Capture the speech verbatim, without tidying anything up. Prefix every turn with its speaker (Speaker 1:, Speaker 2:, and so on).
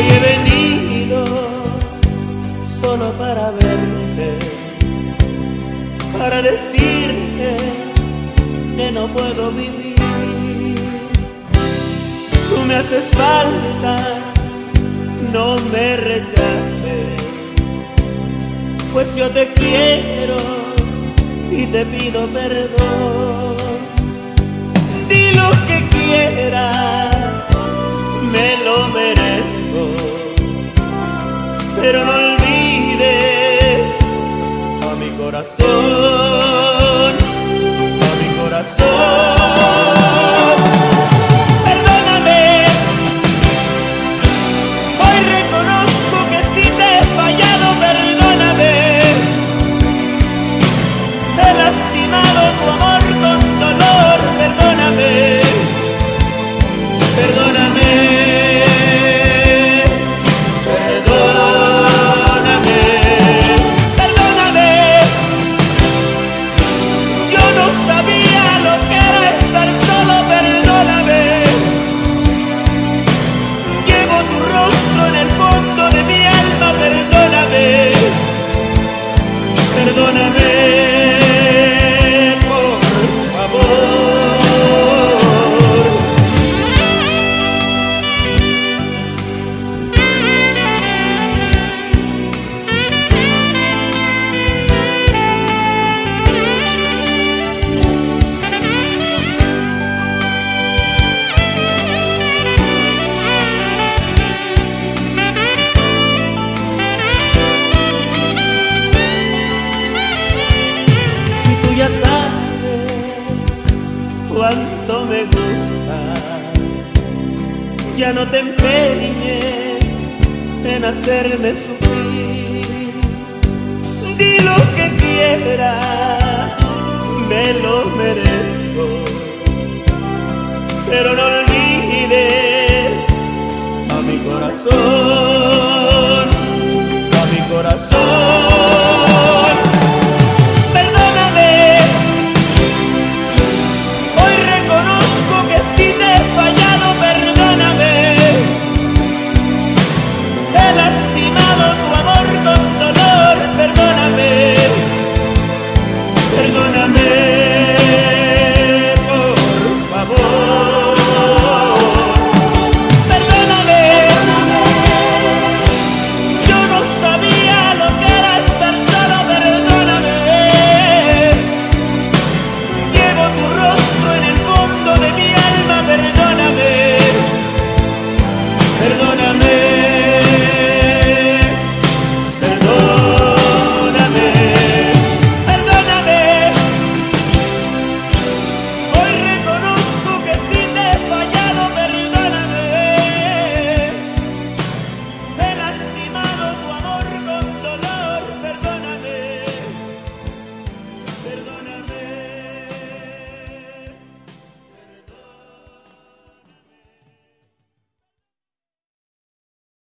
Speaker 1: he venido solo para verte, para decirte que no puedo vivir. Tú me haces falta, no me rechaces, pues yo te quiero y te pido perdón. Di lo que quieras, me lo merezco, pero no olvides a mi corazón, a mi corazón. Perdóname, hoy reconozco que sí te he fallado, perdóname. He lastimado tu amor con dolor, perdóname, perdóname. Perdóname, por favor. Ya sabes cuánto me gustas, ya no te empeñes en hacerme sufrir. Di lo que quieras, me lo merezco, pero no olvides a mi corazón.